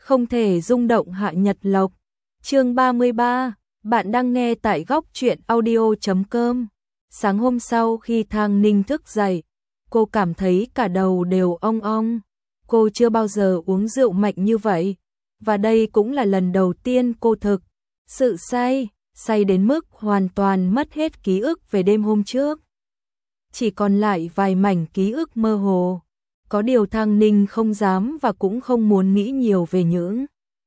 không thể rung động Hạ Nhật Lộc. Chương 33, bạn đang nghe tại góc truyện audio.com. Sáng hôm sau khi Thang Ninh thức dậy, cô cảm thấy cả đầu đều ong ong. Cô chưa bao giờ uống rượu mạnh như vậy, và đây cũng là lần đầu tiên cô thực sự say đến mức hoàn toàn mất hết ký ức về đêm hôm trước. Chỉ còn lại vài mảnh ký ức mơ hồ. Có điều Thang Ninh không dám và cũng không muốn nghĩ nhiều về những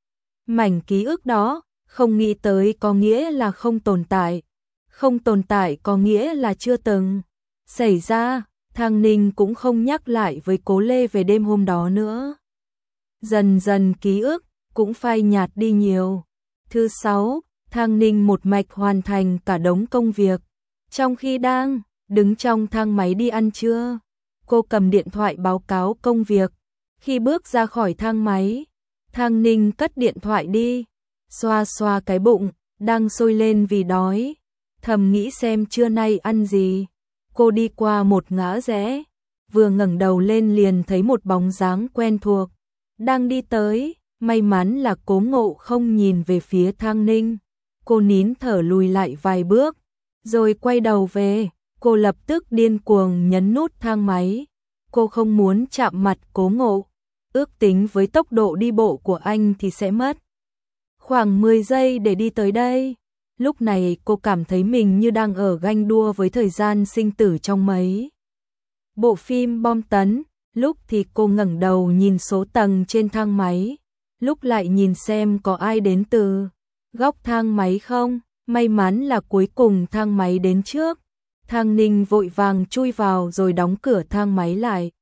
mảnh ký ức đó. Không nghĩ tới có nghĩa là không tồn tại. Không tồn tại có nghĩa là chưa từng xảy ra. Thang Ninh cũng không nhắc lại với Cố Lê về đêm hôm đó nữa. Dần dần ký ức cũng phai nhạt đi nhiều. Thứ 6, Thang Ninh một mạch hoàn thành cả đống công việc. Trong khi đang đứng trong thang máy đi ăn trưa, cô cầm điện thoại báo cáo công việc. Khi bước ra khỏi thang máy, Thang Ninh cất điện thoại đi, xoa xoa cái bụng đang sôi lên vì đói, thầm nghĩ xem trưa nay ăn gì. Cô đi qua một ngã rẽ, vừa ngẩng đầu lên liền thấy một bóng dáng quen thuộc đang đi tới. May mắn là Cố Ngộ không nhìn về phía Thang Ninh. Cô nín thở lùi lại vài bước, rồi quay đầu về. Cô lập tức điên cuồng nhấn nút thang máy. Cô không muốn chạm mặt Cố Ngộ. Ước tính với tốc độ đi bộ của anh thì sẽ mất khoảng 10 giây để đi tới đây. Lúc này cô cảm thấy mình như đang ở ganh đua với thời gian sinh tử trong mấy bộ phim bom tấn. Lúc thì cô ngẩng đầu nhìn số tầng trên thang máy, lúc lại nhìn xem có ai đến từ góc thang máy không. May mắn là cuối cùng thang máy đến trước. Thang Ninh vội vàng chui vào rồi đóng cửa thang máy lại.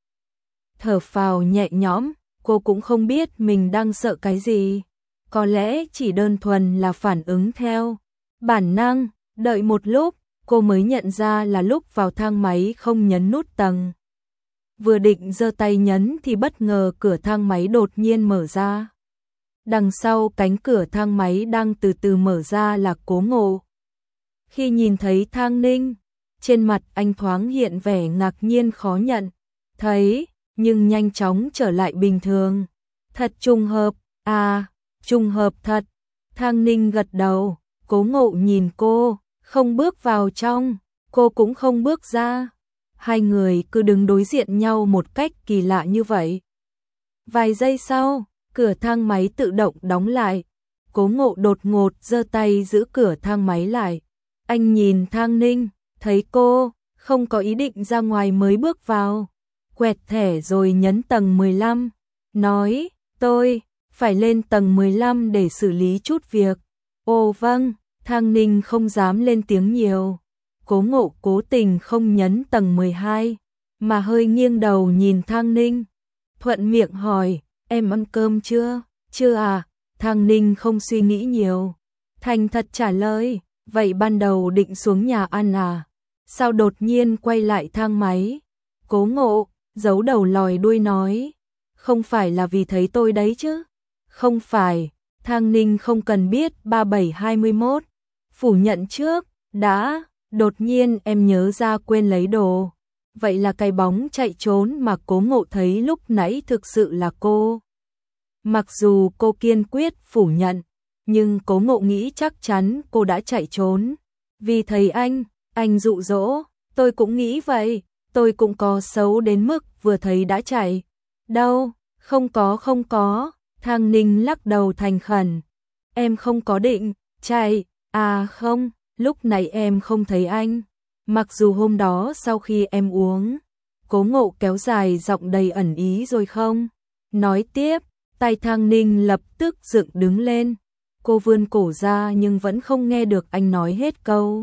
Thở phào nhẹ nhõm, cô cũng không biết mình đang sợ cái gì. Có lẽ chỉ đơn thuần là phản ứng theo bản năng. Đợi một lúc, cô mới nhận ra là lúc vào thang máy không nhấn nút tầng. Vừa định giơ tay nhấn thì bất ngờ cửa thang máy đột nhiên mở ra. Đằng sau cánh cửa thang máy đang từ từ mở ra là Cố Ngộ. Khi nhìn thấy Thang Ninh, trên mặt anh thoáng hiện vẻ ngạc nhiên khó nhận thấy, nhưng nhanh chóng trở lại bình thường. Thật trùng hợp, à, trùng hợp thật. Thang Ninh gật đầu. Cố Ngộ nhìn cô, không bước vào trong, cô cũng không bước ra. Hai người cứ đứng đối diện nhau một cách kỳ lạ như vậy. Vài giây sau, cửa thang máy tự động đóng lại. Cố Ngộ đột ngột giơ tay giữ cửa thang máy lại. Anh nhìn Thang Ninh, thấy cô không có ý định ra ngoài mới bước vào. Quẹt thẻ rồi nhấn tầng 15, nói, tôi phải lên tầng 15 để xử lý chút việc. Ồ vâng. Thang Ninh không dám lên tiếng nhiều. Cố Ngộ cố tình không nhấn tầng 12, mà hơi nghiêng đầu nhìn Thang Ninh. Thuận miệng hỏi, em ăn cơm chưa? Chưa à? Thang Ninh không suy nghĩ nhiều, thành thật trả lời, vậy ban đầu định xuống nhà ăn à? Sao đột nhiên quay lại thang máy? Cố Ngộ giấu đầu lòi đuôi nói, không phải là vì thấy tôi đấy chứ? Không phải. Thang Ninh không cần biết 3721. Phủ nhận trước, đã, đột nhiên em nhớ ra quên lấy đồ. Vậy là cái bóng chạy trốn mà Cố Ngộ thấy lúc nãy thực sự là cô. Mặc dù cô kiên quyết phủ nhận, nhưng Cố Ngộ nghĩ chắc chắn cô đã chạy trốn. Vì thấy anh dụ dỗ, tôi cũng nghĩ vậy, tôi cũng có xấu đến mức vừa thấy đã chạy. Đâu, không có. Thang Ninh lắc đầu thành khẩn. Em không có định chạy. À không, lúc này em không thấy anh. Mặc dù hôm đó sau khi em uống, Cố Ngộ kéo dài giọng đầy ẩn ý rồi không. Nói tiếp, tay Thang Ninh lập tức dựng đứng lên. Cô vươn cổ ra nhưng vẫn không nghe được anh nói hết câu.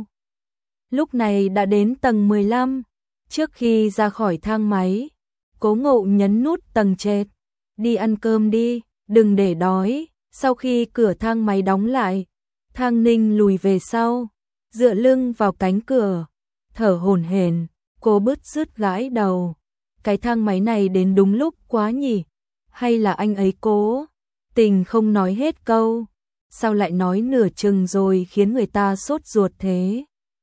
Lúc này đã đến tầng 15. Trước khi ra khỏi thang máy, Cố Ngộ nhấn nút tầng trệt. Đi ăn cơm đi, đừng để đói. Sau khi cửa thang máy đóng lại, Thang Ninh lùi về sau, dựa lưng vào cánh cửa, thở hổn hển. Cô bứt rứt gãi đầu. Cái thang máy này đến đúng lúc quá nhỉ? Hay là anh ấy cố tình không nói hết câu? Sao lại nói nửa chừng rồi khiến người ta sốt ruột thế?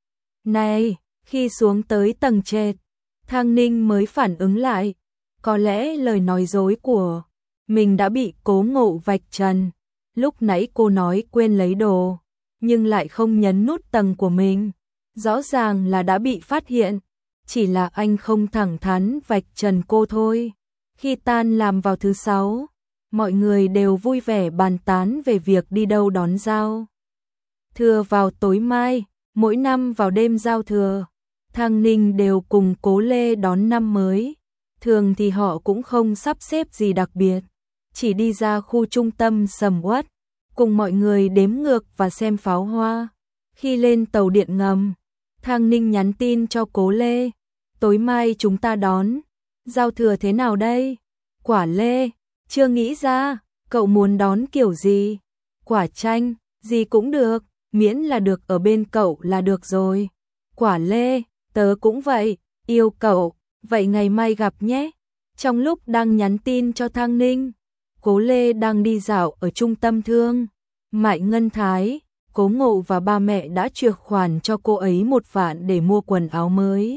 Này, khi xuống tới tầng trệt, Thang Ninh mới phản ứng lại. Có lẽ lời nói dối của mình đã bị Cố Ngộ vạch trần. Lúc nãy cô nói quên lấy đồ, nhưng lại không nhấn nút tầng của mình. Rõ ràng là đã bị phát hiện, chỉ là anh không thẳng thắn vạch trần cô thôi. Khi tan làm vào thứ Sáu, mọi người đều vui vẻ bàn tán về việc đi đâu đón giao thừa vào tối mai. Mỗi năm vào đêm giao thừa, Thăng Ninh đều cùng Cố Lê đón năm mới. Thường thì họ cũng không sắp xếp gì đặc biệt, chỉ đi ra khu trung tâm sầm uất, cùng mọi người đếm ngược và xem pháo hoa. Khi lên tàu điện ngầm, Thăng Ninh nhắn tin cho Cố Lê, tối mai chúng ta đón giao thừa thế nào đây? Quả Lê, chưa nghĩ ra, cậu muốn đón kiểu gì? Quả Chanh, gì cũng được, miễn là được ở bên cậu là được rồi. Quả Lê, tớ cũng vậy, yêu cậu, vậy ngày mai gặp nhé. Trong lúc đang nhắn tin cho Thăng Ninh, Cố Lê đang đi dạo ở trung tâm thương mại Ngân Thái. Cố Ngộ và ba mẹ đã chuyển khoản cho cô ấy 1 vạn để mua quần áo mới.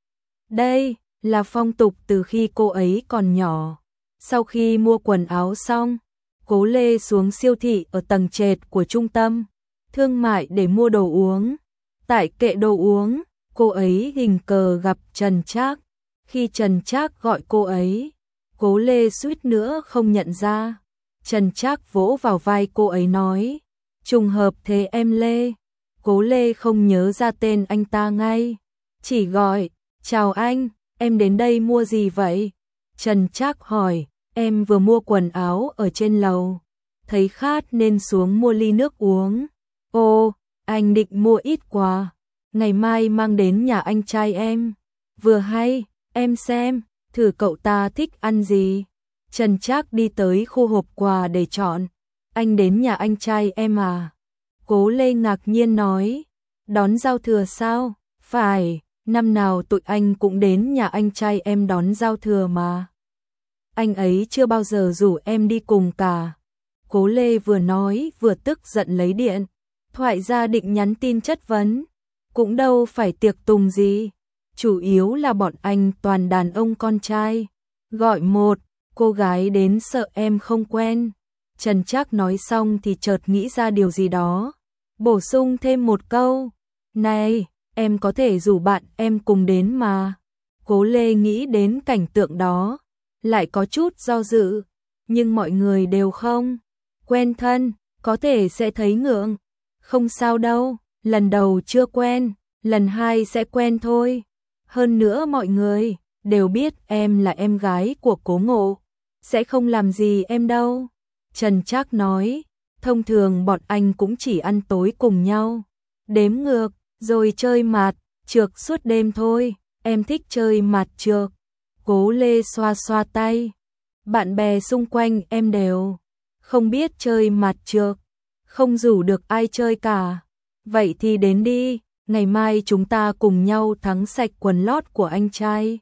Đây là phong tục từ khi cô ấy còn nhỏ. Sau khi mua quần áo xong, Cố Lê xuống siêu thị ở tầng trệt của trung tâm thương mại để mua đồ uống. Tại kệ đồ uống, cô ấy tình cờ gặp Trần Trác. Khi Trần Trác gọi cô ấy, Cố Lê suýt nữa không nhận ra. Trần Trác vỗ vào vai cô ấy nói, trùng hợp thế em Lê. Cố Lê không nhớ ra tên anh ta ngay, chỉ gọi, chào anh, em đến đây mua gì vậy? Trần Trác hỏi, em vừa mua quần áo ở trên lầu, thấy khát nên xuống mua ly nước uống. Ồ, anh định mua ít quà, ngày mai mang đến nhà anh trai em. Vừa hay, em xem, thử cậu ta thích ăn gì. Trần Trác đi tới khu hộp quà để chọn. Anh đến nhà anh trai em à? Cố Lê ngạc nhiên nói, đón giao thừa sao? Phải, năm nào tụi anh cũng đến nhà anh trai em đón giao thừa mà. Anh ấy chưa bao giờ rủ em đi cùng cả. Cố Lê vừa nói vừa tức giận lấy điện thoại ra định nhắn tin chất vấn. Cũng đâu phải tiệc tùng gì, chủ yếu là bọn anh toàn đàn ông con trai. Gọi một cô gái đến sợ em không quen. Trần Trác nói xong thì chợt nghĩ ra điều gì đó, bổ sung thêm một câu, này, em có thể rủ bạn em cùng đến mà. Cố Lê nghĩ đến cảnh tượng đó, lại có chút do dự, nhưng mọi người đều không quen thân, có thể sẽ thấy ngượng. Không sao đâu, lần đầu chưa quen, lần hai sẽ quen thôi. Hơn nữa mọi người đều biết em là em gái của Cố Ngộ, sẽ không làm gì em đâu. Trần Trác nói, thông thường bọn anh cũng chỉ ăn tối cùng nhau, đếm ngược, rồi chơi mạt trược suốt đêm thôi. Em thích chơi mạt trược. Cố Lê xoa xoa tay, bạn bè xung quanh em đều không biết chơi mạt trược, không rủ được ai chơi cả. Vậy thì đến đi, ngày mai chúng ta cùng nhau thắng sạch quần lót của anh trai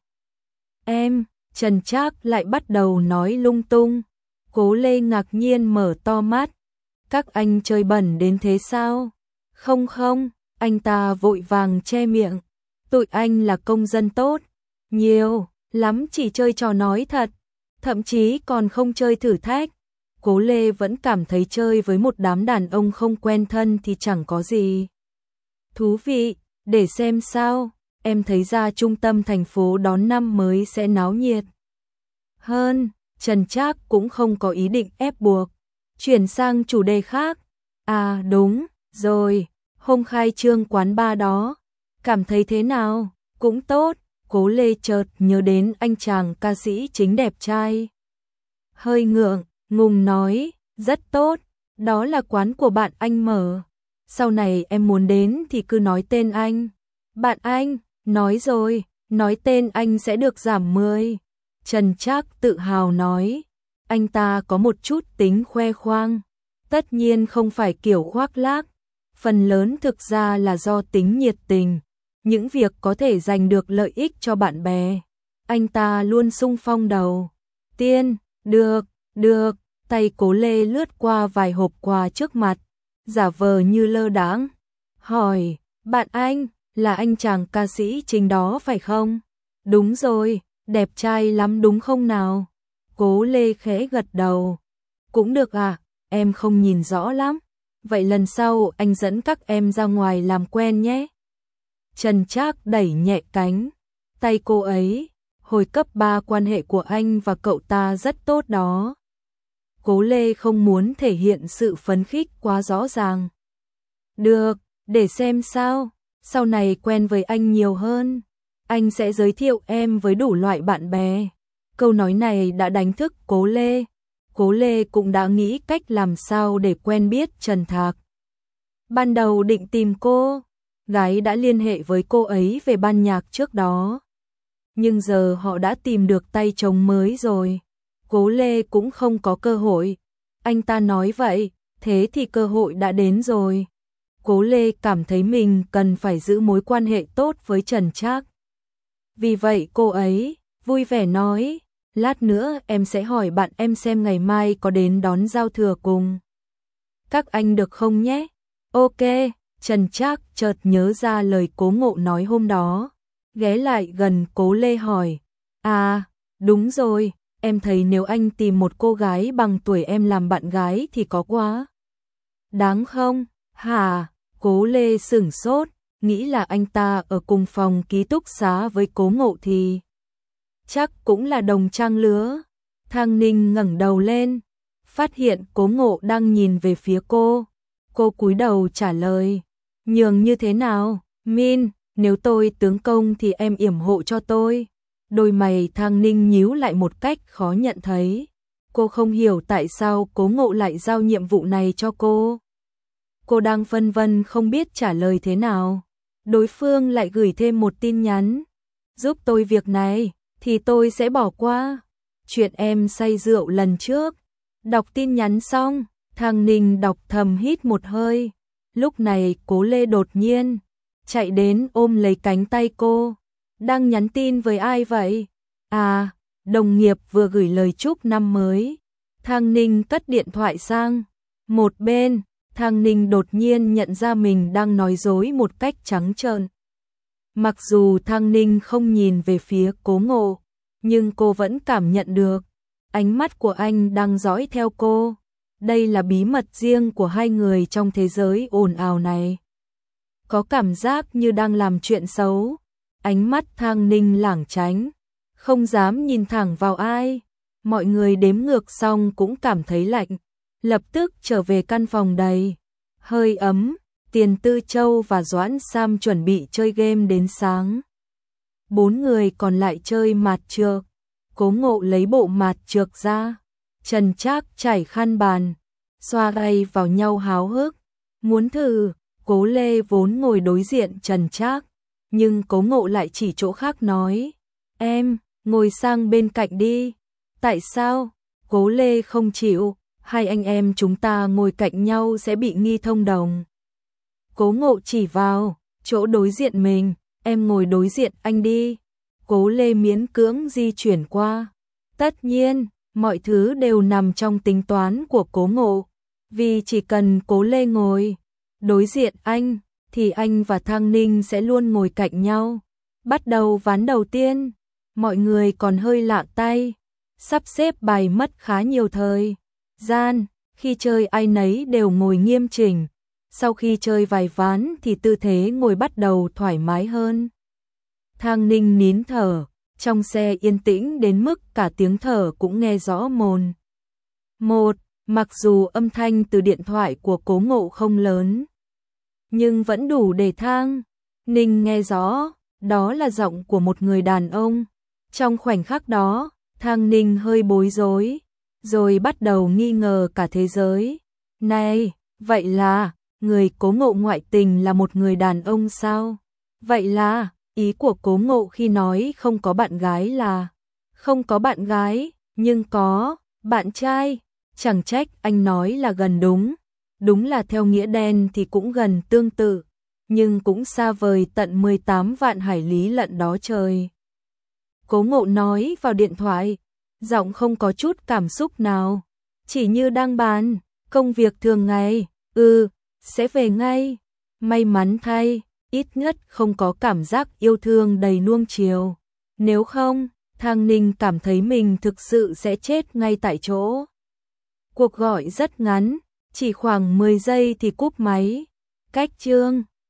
em. Trần Trác lại bắt đầu nói lung tung. Cố Lê ngạc nhiên mở to mắt, các anh chơi bẩn đến thế sao? Không không, anh ta vội vàng che miệng, tụi anh là công dân tốt, nhiều lắm chỉ chơi trò nói thật, thậm chí còn không chơi thử thách. Cố Lê vẫn cảm thấy chơi với một đám đàn ông không quen thân thì chẳng có gì thú vị, để xem sao. Em thấy ra trung tâm thành phố đón năm mới sẽ náo nhiệt hơn. Trần Trác cũng không có ý định ép buộc, chuyển sang chủ đề khác. À đúng rồi, hôm khai trương quán bar đó, cảm thấy thế nào? Cũng tốt. Cố Lê chợt nhớ đến anh chàng ca sĩ chính đẹp trai, hơi ngượng ngùng nói, rất tốt, đó là quán của bạn anh mở. Sau này em muốn đến thì cứ nói tên anh. Bạn anh, nói rồi, nói tên anh sẽ được giảm 10. Trần Trác tự hào nói, anh ta có một chút tính khoe khoang, tất nhiên không phải kiểu khoác lác, phần lớn thực ra là do tính nhiệt tình, những việc có thể giành được lợi ích cho bạn bè. Anh ta luôn xung phong đầu tiên. Được, được. Tay Cố Lê lướt qua vài hộp quà trước mặt, giả vờ như lơ đãng, hỏi, bạn anh, là anh chàng ca sĩ chính đó phải không? Đúng rồi, đẹp trai lắm đúng không nào? Cố Lê khẽ gật đầu. Cũng được à, em không nhìn rõ lắm. Vậy lần sau anh dẫn các em ra ngoài làm quen nhé. Trần Trác đẩy nhẹ cánh tay cô ấy. Hồi cấp 3 quan hệ của anh và cậu ta rất tốt đó. Cố Lê không muốn thể hiện sự phấn khích quá rõ ràng. Được, để xem sao. Sau này quen với anh nhiều hơn, anh sẽ giới thiệu em với đủ loại bạn bè. Câu nói này đã đánh thức Cố Lê. Cố Lê cũng đã nghĩ cách làm sao để quen biết Trần Thạc. Ban đầu định tìm cô gái đã liên hệ với cô ấy về ban nhạc trước đó. Nhưng giờ họ đã tìm được tay trống mới rồi. Cố Lê cũng không có cơ hội. Anh ta nói vậy, thế thì cơ hội đã đến rồi. Cố Lê cảm thấy mình cần phải giữ mối quan hệ tốt với Trần Trác. Vì vậy cô ấy vui vẻ nói, lát nữa em sẽ hỏi bạn em xem ngày mai có đến đón giao thừa cùng các anh được không nhé. Ok, Trần Trác chợt nhớ ra lời Cố Ngộ nói hôm đó. Ghé lại gần Cố Lê hỏi, à, đúng rồi, em thấy nếu anh tìm một cô gái bằng tuổi em làm bạn gái thì có quá đáng không? Hả? Cố Lê sửng sốt, nghĩ là anh ta ở cùng phòng ký túc xá với Cố Ngộ thì chắc cũng là đồng trang lứa. Thang Ninh ngẩng đầu lên, phát hiện Cố Ngộ đang nhìn về phía cô. Cô cúi đầu trả lời, nhường như thế nào? Min, nếu tôi tướng công thì em yểm hộ cho tôi. Đôi mày Thang Ninh nhíu lại một cách khó nhận thấy. Cô không hiểu tại sao Cố Ngộ lại giao nhiệm vụ này cho cô. Cô đang phân vân không biết trả lời thế nào. Đối phương lại gửi thêm một tin nhắn. Giúp tôi việc này, thì tôi sẽ bỏ qua chuyện em say rượu lần trước. Đọc tin nhắn xong, Thang Ninh đọc thầm hít một hơi. Lúc này Cố Lê đột nhiên chạy đến ôm lấy cánh tay cô. Đang nhắn tin với ai vậy? À, đồng nghiệp vừa gửi lời chúc năm mới. Thang Ninh cất điện thoại sang một bên. Thang Ninh đột nhiên nhận ra mình đang nói dối một cách trắng trợn. Mặc dù Thang Ninh không nhìn về phía Cố Ngộ, nhưng cô vẫn cảm nhận được ánh mắt của anh đang dõi theo cô. Đây là bí mật riêng của hai người trong thế giới ồn ào này. Có cảm giác như đang làm chuyện xấu. Ánh mắt Thang Ninh lảng tránh, không dám nhìn thẳng vào ai. Mọi người đếm ngược xong cũng cảm thấy lạnh. Lập tức trở về căn phòng đầy hơi ấm. Tiền Tư Châu và Doãn Sam chuẩn bị chơi game đến sáng. 4 người còn lại chơi mạt trược. Cố Ngộ lấy bộ mạt trược ra. Trần Trác chảy khăn bàn, xoa tay vào nhau háo hức. Muốn thử. Cố Lê vốn ngồi đối diện Trần Trác, nhưng Cố Ngộ lại chỉ chỗ khác nói, em, ngồi sang bên cạnh đi. Tại sao? Cố Lê không chịu, hai anh em chúng ta ngồi cạnh nhau sẽ bị nghi thông đồng. Cố Ngộ chỉ vào chỗ đối diện mình, em ngồi đối diện anh đi. Cố Lê miễn cưỡng di chuyển qua. Tất nhiên, mọi thứ đều nằm trong tính toán của Cố Ngộ, vì chỉ cần Cố Lê ngồi đối diện anh, thì anh và Thang Ninh sẽ luôn ngồi cạnh nhau. Bắt đầu ván đầu tiên, mọi người còn hơi lạ tay, sắp xếp bài mất khá nhiều thời gian. Khi chơi ai nấy đều ngồi nghiêm chỉnh. Sau khi chơi vài ván thì tư thế ngồi bắt đầu thoải mái hơn. Thang Ninh nín thở, trong xe yên tĩnh đến mức cả tiếng thở cũng nghe rõ mồn một. Mặc dù âm thanh từ điện thoại của Cố Ngộ không lớn, nhưng vẫn đủ để Thang Ninh nghe rõ, đó là giọng của một người đàn ông. Trong khoảnh khắc đó, Thang Ninh hơi bối rối, rồi bắt đầu nghi ngờ cả thế giới. Này, vậy là người Cố Ngộ ngoại tình là một người đàn ông sao? Vậy là ý của Cố Ngộ khi nói không có bạn gái là không có bạn gái, nhưng có bạn trai. Chẳng trách anh nói là gần đúng. Đúng là theo nghĩa đen thì cũng gần tương tự, nhưng cũng xa vời tận 18 vạn hải lý lận đó trời. Cố Ngộ nói vào điện thoại, giọng không có chút cảm xúc nào, chỉ như đang bàn công việc thường ngày. Sẽ về ngay. May mắn thay, ít nhất không có cảm giác yêu thương đầy nuông chiều. Nếu không, Thang Ninh cảm thấy mình thực sự sẽ chết ngay tại chỗ. Cuộc gọi rất ngắn, chỉ khoảng 10 giây thì cúp máy. Cách chương